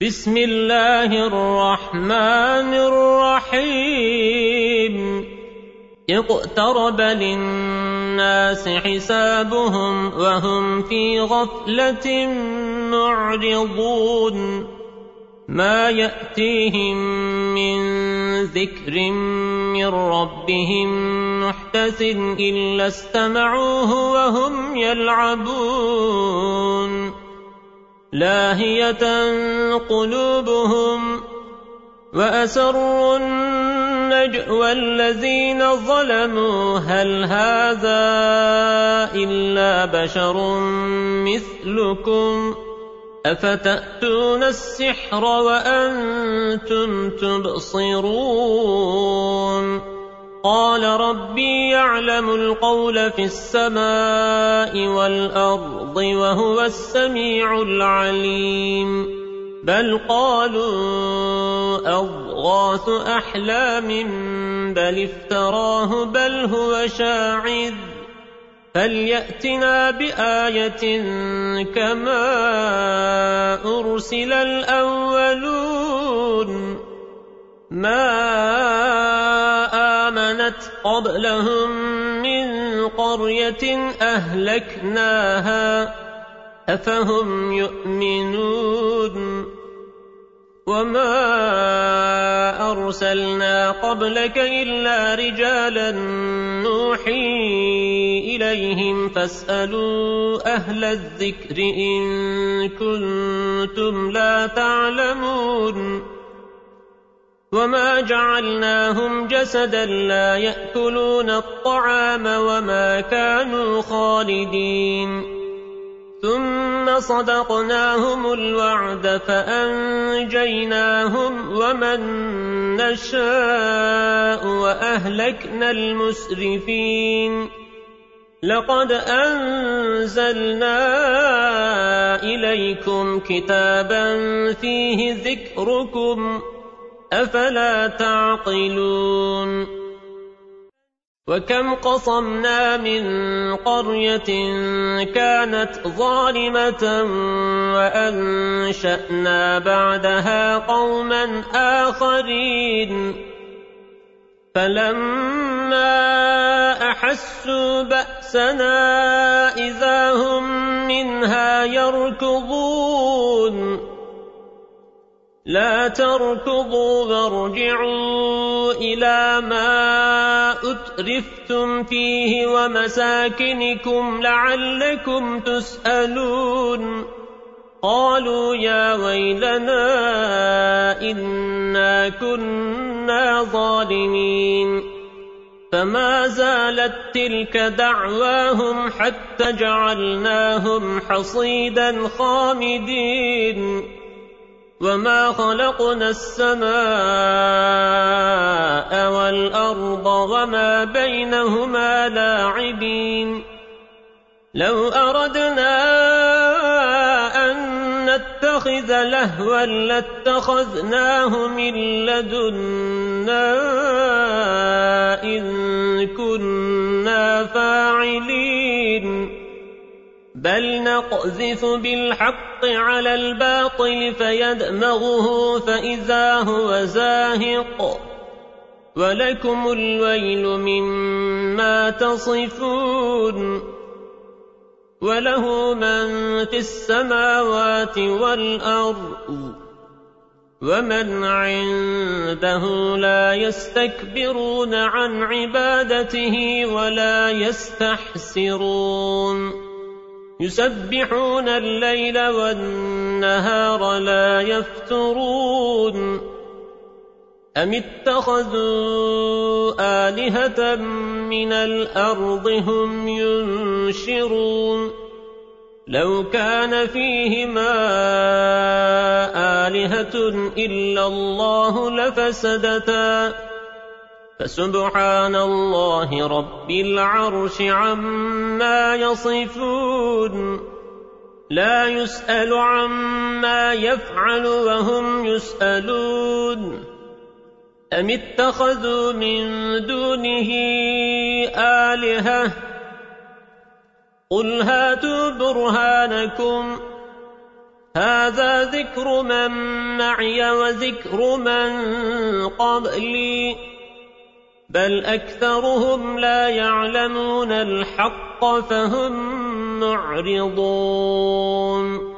بسم الله الرحمن الرحيم اقترب للناس حسابهم وهم في غفلة معرضون ما يأتيهم من ذكر من ربهم محدث إلا استمعوه وهم يلعبون لاهية قلوبهم وأسروا النجوى الذين ظلموا هل هذا إلا بشر مثلكم أفتأتون السحر وأنتم تبصرون قال ربي يعلم القول في السماء والأرض وهو السميع العليم بل قالوا أضغاث أحلام بل افتراه بل هو شاعر فليأتنا بآية كما أرسل الأولون ما آمنت قبلهم من قرية أهلكناها أفهم يؤمنون وما أرسلنا قبلك إلا رجالا نوحي إليهم فاسألوا أهل الذكر إن كنتم لا تعلمون وما جعلناهم جسدا لا يأكلون الطعام وما كانوا خالدين ثم صدقناهم الوعد فأنجيناهم ومن نشاء وأهلكنا المسرفين لقد أنزلنا إليكم كتابا فيه ذكركم أفلا تعقلون وكم قصمنا من قرية كانت ظالمة وأنشأنا بعدها قوما آخرين فلما أحسوا بأسنا إذا هم منها يركضون لا تركضوا وارجعوا إلى ما أترفتم فيه ومساكنكم لعلكم تسألون قالوا يا ويلنا إنا كنا ظالمين فما زالت تلك دعواهم حتى جعلناهم حصيدا خامدين وما خلقنا السماء والأرض وما بينهما لاعبين لو أردنا أن نتخذ لهوا لاتخذناه من لدنا إن كنا فاعلين بل نقذف بالحق على الباطل فيدمغه فإذا هو زاهق ولكم الويل مما تصفون وله من في السماوات والأرض ومن عنده لا يستكبرون عن عبادته ولا يستحسرون يسبحون الليل والنهار لا يفترون أم اتخذوا آلهة من الأرض هم ينشرون لو كان فيهما آلهة إلا الله لفسدتا فسبحان الله رب العرش عما يصفون لا يسأل عما يفعل وهم يسألون أم اتخذوا من دونه آلهة قل هاتوا برهانكم هذا ذكر من معي وذكر من قبلي بل أكثرهم لا يعلمون الحق فهم معرضون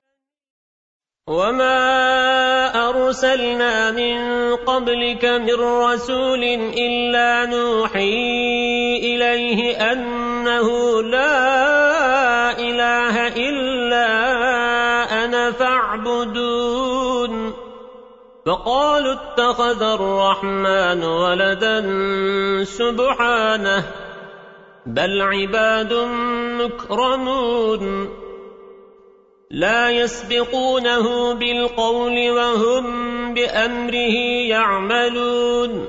وما أرسلنا من قبلك من رسول إلا نوحي إليه أنه لا إله إلا أنا فاعبدون فقالوا اتخذ الرحمن ولدا سبحانه بل عباد مكرمون لا يسبقونه بالقول وهم بأمره يعملون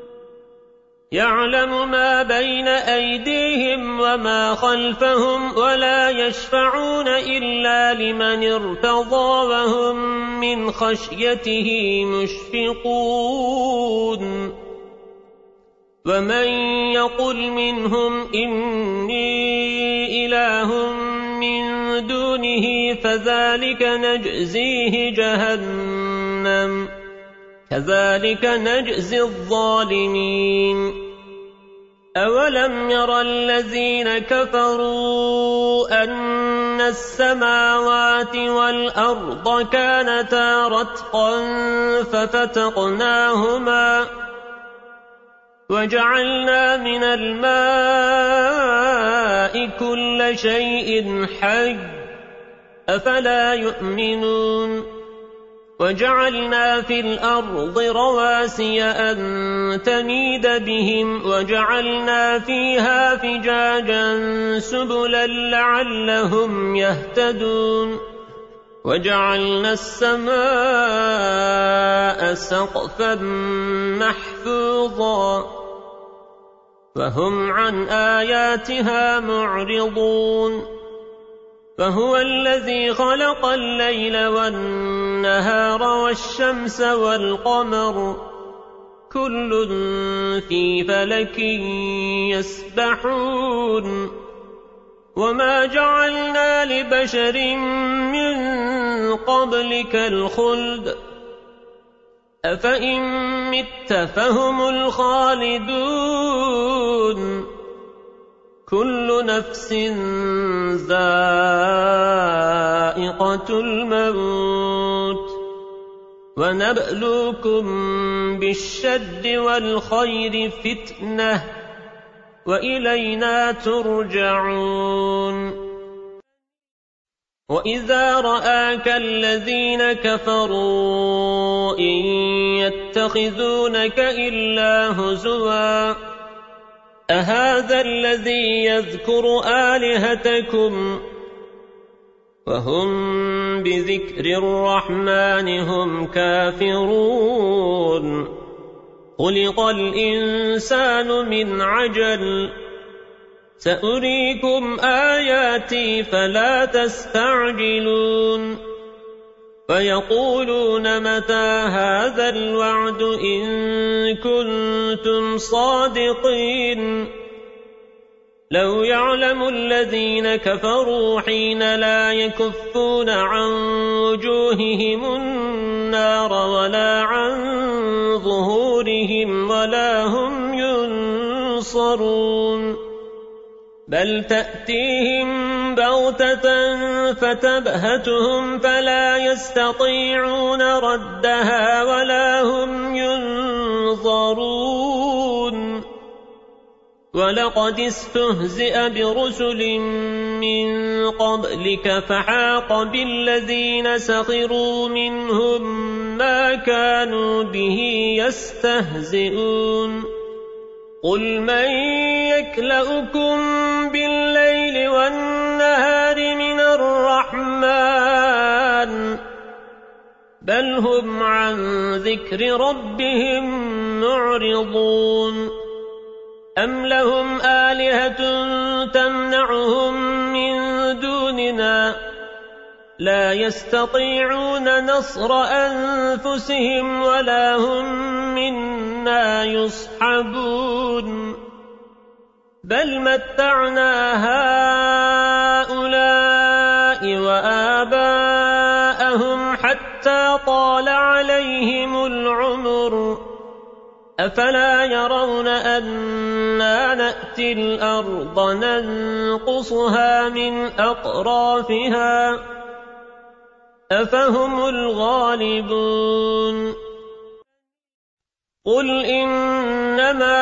يعلم ما بين أيديهم وما خلفهم ولا يشفعون إلا لمن ارتضى وهم من خشيته مشفقون ومن يقل منهم إني إله من دونه فذلك نجزيه جهنم كذلك نجزي الظالمين أولم ير الذين كفروا أن السماوات والأرض كانتا رتقا ففتقناهما وجعلنا من الماء كل شيء حي أفلا يؤمنون وجعلنا في الأرض رواسي أن تميد بهم وجعلنا فيها فجاجا سبلا لعلهم يهتدون وجعلنا السماء سقفا محفوظا وهم عن آياتها معرضون فهو الذي خلق الليل والنهار والشمس والقمر كل في فلك يسبحون وما جعلنا لبشر من قبلك الخلد أفإن مت فهم الخالدون كل نفس ذائقة الموت ونبلوكم بالشر والخير فتنة وإلينا ترجعون وإذا رآك الذين كفروا إن يتخذونك إلا هزوا أهذا الذي يذكر آلهتكم وهم بذكر الرحمن هم كافرون خلق الإنسان من عجل سأريكم آياتي فلا تستعجلون ويقولون متى هذا الوعد إن كنتم صادقين لو يعلم الذين كفروا حين لا يكفون عن وجوههم النار ولا عن ظهورهم ولا هم ينصرون بل تأتيهم بغتة فتبهتهم فلا يستطيعون ردها ولا هم ينظرون ولقد استهزئ برسل من قبلك فحاق بالذين سخروا منهم ما كانوا به يستهزئون قل من يكلؤكم بالليل والنهار من الرحمن بل هم عن ذكر ربهم معرضون أم لهم آلهة تمنعهم من دوننا لا يستطيعون نصر أنفسهم ولا هم منا يصحبون بل متعنا هؤلاء وآباءهم طال عليهم العمر أفلا يرون أنا نأتي الأرض ننقصها من أطرافها أفهم الغالبون قل إنما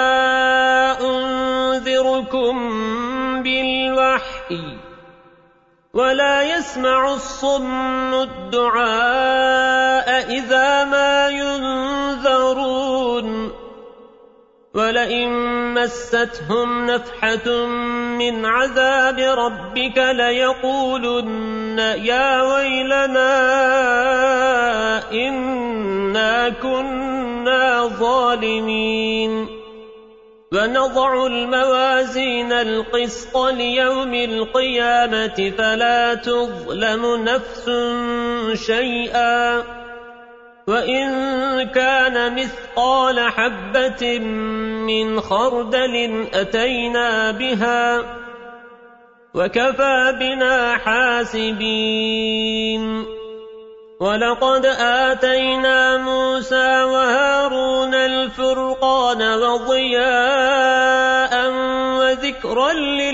أنذركم بالوحي ولا يسمع الصم الدعاء إذا ما ينذرون ولئن مستهم نفحة من عذاب ربك ليقولن يا ويلنا إنا كنا ظالمين ونضع الموازين القسط ليوم القيامة فلا تظلم نفس شيئا وإن كان مثقال حبة من خردل أتينا بها وكفى بنا حاسبين ولقد آتينا موسى وهارون الفرقان وضياء وذكرا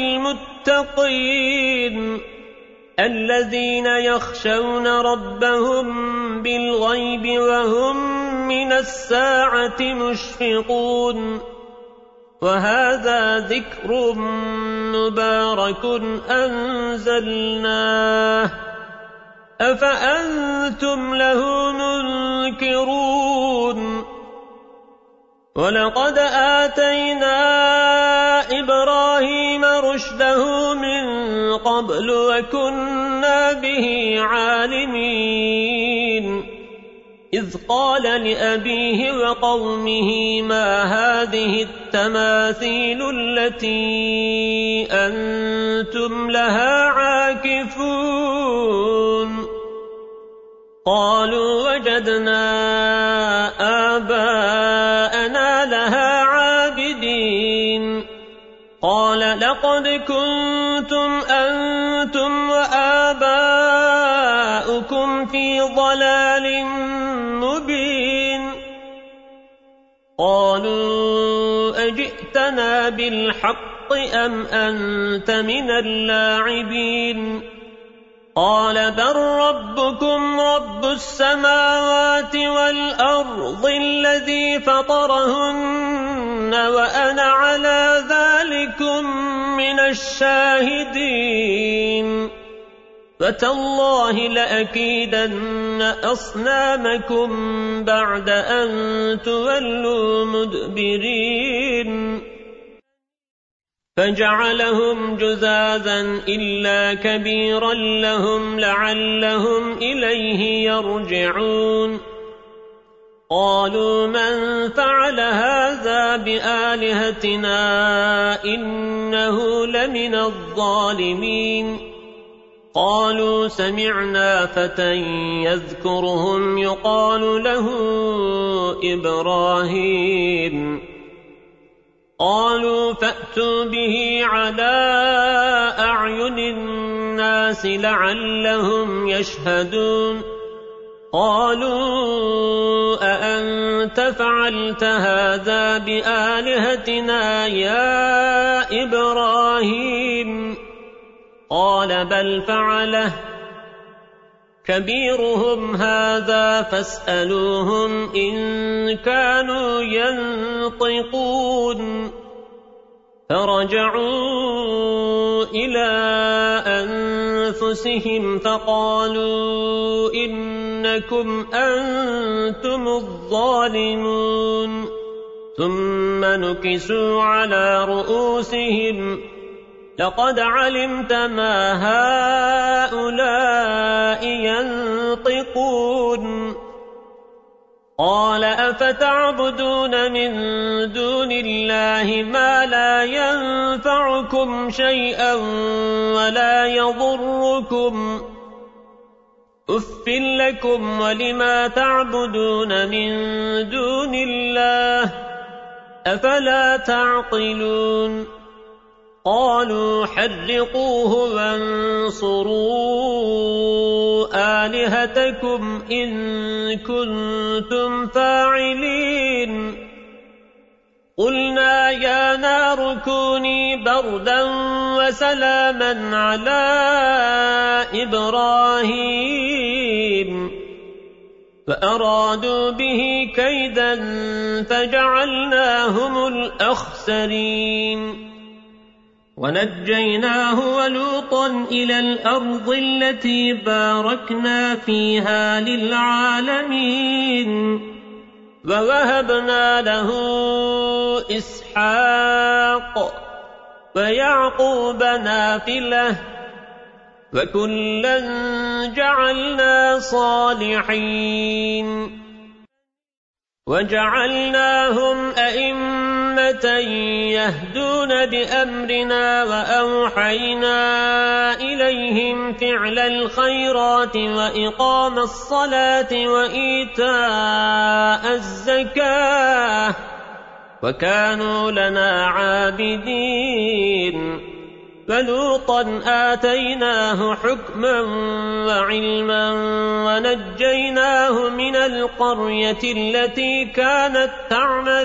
للمتقين الذين يخشون ربهم بالغيب وهم من الساعة مشفقون وهذا ذكر مبارك أنزلناه أفأنتم له منكرون ولقد آتينا إبراهيم رشده من قبل وكنا به عالمين إذ قال لأبيه وقومه ما هذه التماثيل التي أنتم لها عاكفون قالوا وجدنا آباءنا لها عابدين قال لقد كنتم أنتم وآباؤكم في ضلال مبين قالوا أجئتنا بالحق أم أنت من اللاعبين قال بل ربكم رب السماوات والأرض الذي فطرهن وأنا على ذلكم من الشاهدين فتالله لأكيدن أصنامكم بعد أن تولوا مدبرين فجعلهم جذاذا إلا كبيرا لهم لعلهم إليه يرجعون قالوا من فعل هذا بآلهتنا إنه لمن الظالمين قالوا سمعنا فتى يذكرهم يقال له إبراهيم قالوا فأتوا به على أعين الناس لعلهم يشهدون قالوا أأنت فعلت هذا بآلهتنا يا إبراهيم قال بل فعله كبيرهم هذا فاسألوهم إن كانوا ينطقون فرجعوا إلى أنفسهم فقالوا إنكم أنتم الظالمون ثم نكسوا على رؤوسهم لقد علمت ما هؤلاء ينطقون قال أفتعبدون من دون الله ما لا ينفعكم شيئا ولا يضركم أف لكم ولما تعبدون من دون الله أفلا تعقلون قالوا حرقوه وانصروا آلهتكم إن كنتم فاعلين قلنا يا نار كوني بردا وسلاما على إبراهيم فأرادوا به كيدا فجعلناهم الأخسرين ونجيناه ولوطا إلى الأرض التي باركنا فيها للعالمين ووهبنا له إسحاق ويعقوب نافلة وكلا جعلنا صالحين وجعلناهم أئمة يهدون بأمرنا وأوحينا إليهم فعل الخيرات وإقام الصلاة وإيتاء الزكاة وكانوا لنا عابدين فلوطا آتيناه حكما وعلما ونجيناه من القرية التي كانت تعمل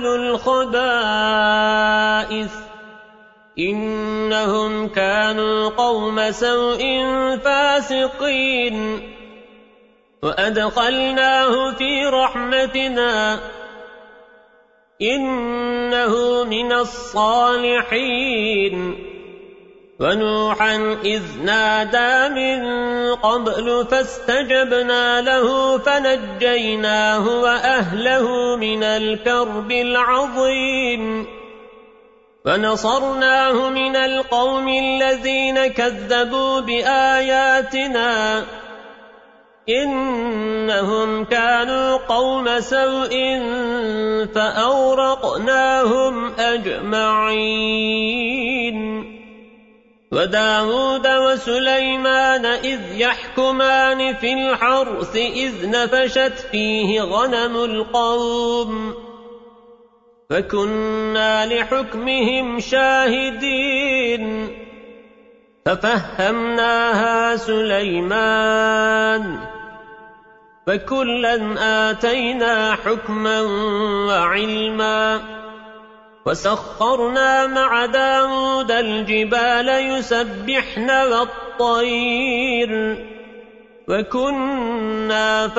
الخبائث إنهم كانوا قوم سوء فاسقين وأدخلناه في رحمتنا إنه من الصالحين ونوحا إذ نادى من قبل فاستجبنا له فنجيناه وأهله من الكرب العظيم فنصرناه من القوم الذين كذبوا بآياتنا إنهم كانوا قوم سوء فأورقناهم أجمعين وداود وسليمان إذ يحكمان في الحرث إذ نفشت فيه غنم القوم فكنا لحكمهم شاهدين ففهمناها سليمان فكلا آتينا حكما وعلما وسخرنا مع داود الجبال يسبحن والطير وكنا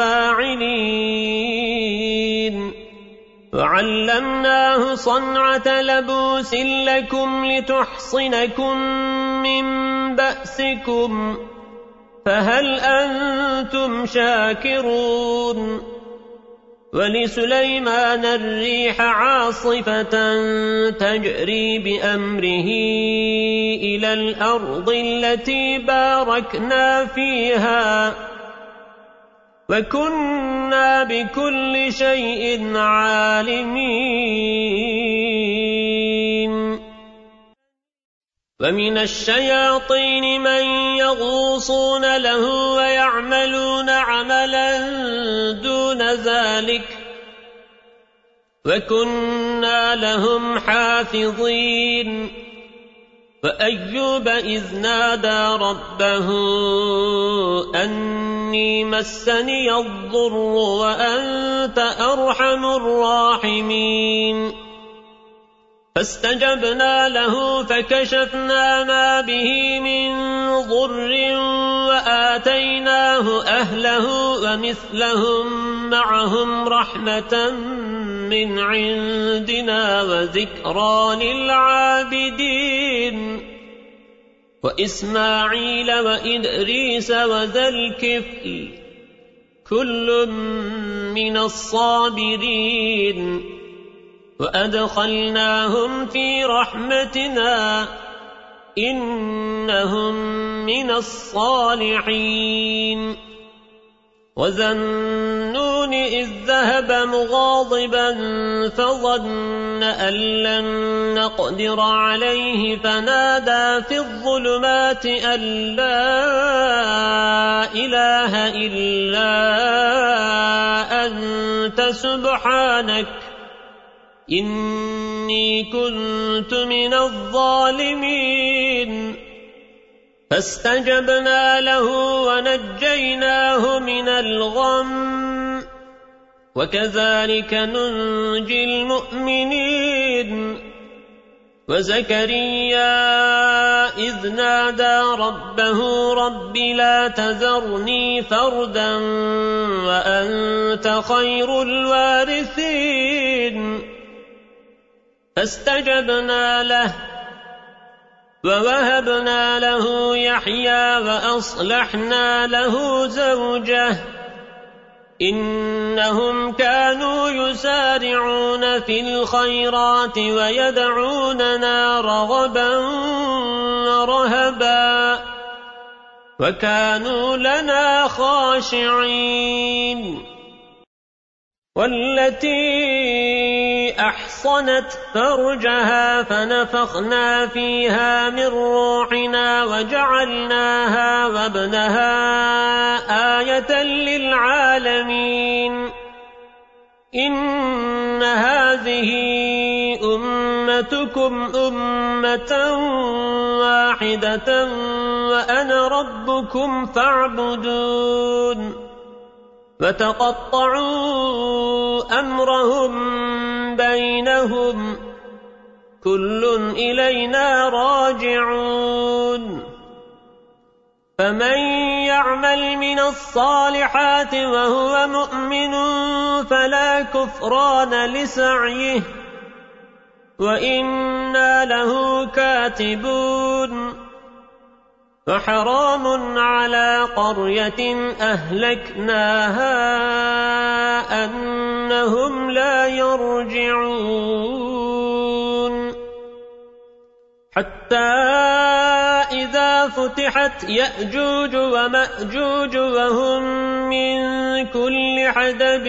فاعلين وعلمناه صنعة لبوس لكم لتحصنكم من بأسكم فهل أنتم شاكرون ولسليمان الريح عاصفة تجري بأمره إلى الأرض التي باركنا فيها وكنا بكل شيء عالمين ومن الشياطين من يغوصون له ويعملون عملا دون ذلك وكنا لهم حافظين فأيوب إذ نادى ربه أني مسني الضر وأنت أرحم الراحمين فاستجبنا له فكشفنا ما به من ضر وآتيناه أهله ومثلهم معهم رحمة من عندنا وذكرى للعابدين وإسماعيل وإدريس وذا الكفل كل من الصابرين وأدخلناهم في رحمتنا إنهم من الصالحين وذا النون إذ ذهب مغاضبا فظن أن لن نقدر عليه فنادى في الظلمات أن لا إله إلا أنت سبحانك إني كنت من الظالمين فاستجبنا له ونجيناه من الغم وكذلك ننجي المؤمنين وزكريا إذ نادى ربه رب لا تذرني فردا وأنت خير الوارثين فاستجبنا له ووهبنا له يحيى وأصلحنا له زوجه إنهم كانوا يسارعون في الخيرات ويدعوننا رغبا ورهبا وكانوا لنا خاشعين والتي أحصنت فرجها فنفخنا فيها من روحنا وجعلناها وابنها آية للعالمين إن هذه أمتكم أمة واحدة وأنا ربكم فاعبدون وتقطعوا أمرهم بينهم كل إلينا راجعون فمن يعمل من الصالحات وهو مؤمن فلا كفران لسعيه وإنا له كاتبون وحرام على قرية أهلكناها أنهم لا يرجعون حتى إذا فتحت يأجوج ومأجوج وهم من كل حدب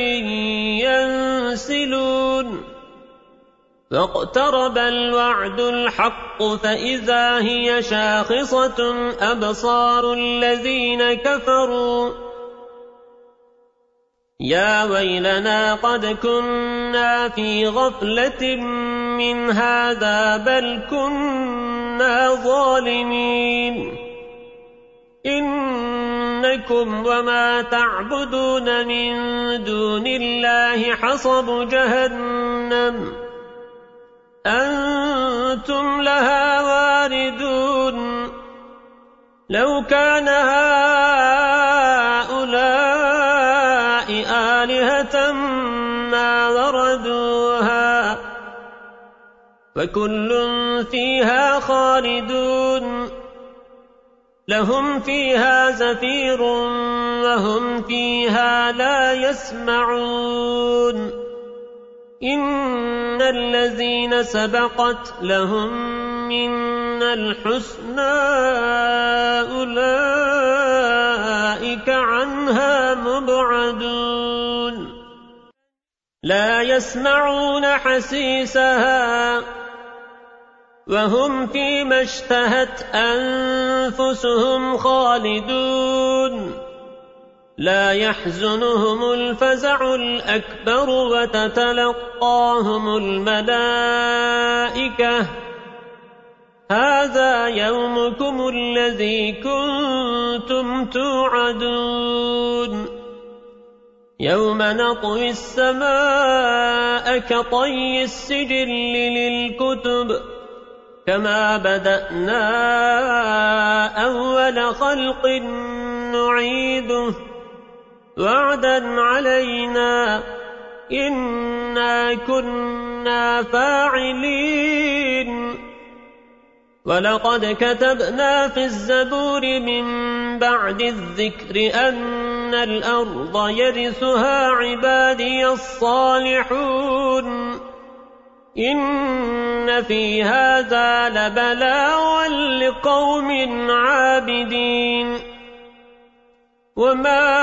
ينسلون فاقترب الوعد الحق فإذا هي شاخصة أبصار الذين كفروا يا ويلنا قد كنا في غفلة من هذا بل كنا ظالمين إنكم وما تعبدون من دون الله حصب جهنم أنتم لها واردون لو كان هؤلاء آلهة ما وردوها وكل فيها خالدون لهم فيها زفير وهم فيها لا يسمعون إن الذين سبقت لهم منا الحسنى أولئك عنها مبعدون لا يسمعون حسيسها وهم فيما اشتهت أنفسهم خالدون لا يحزنهم الفزع الأكبر وتتلقاهم الملائكة هذا يومكم الذي كنتم توعدون يوم نطوي السماء كطي السجل للكتب كما بدأنا أول خلق نعيده وعدا علينا إنا كنا فاعلين ولقد كتبنا في الزبور من بعد الذكر أن الأرض يرثها عبادي الصالحون إن في هذا لبلاغا لقوم عابدين وما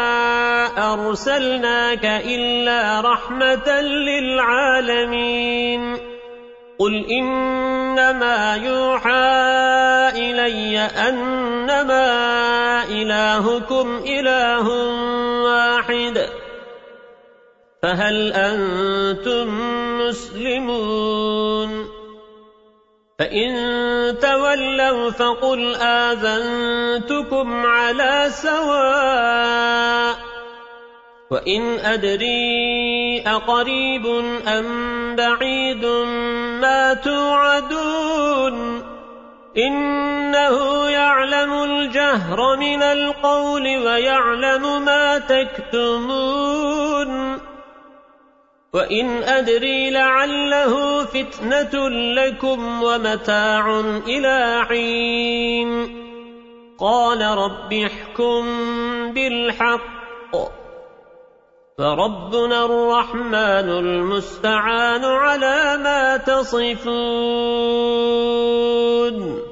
أرسلناك إلا رحمة للعالمين قل إنما يوحى إلي أنما إلهكم إله واحد فهل أنتم مسلمون فإن تولوا تولوا فقل آذنتكم على سواء وإن أدري أقريب أم بعيد ما توعدون إنه يعلم الجهر من القول ويعلم ما تكتمون وإن أدري لعله فتنة لكم ومتاع إلى حين قال رب احكم بالحق فربنا الرحمن المستعان على ما تصفون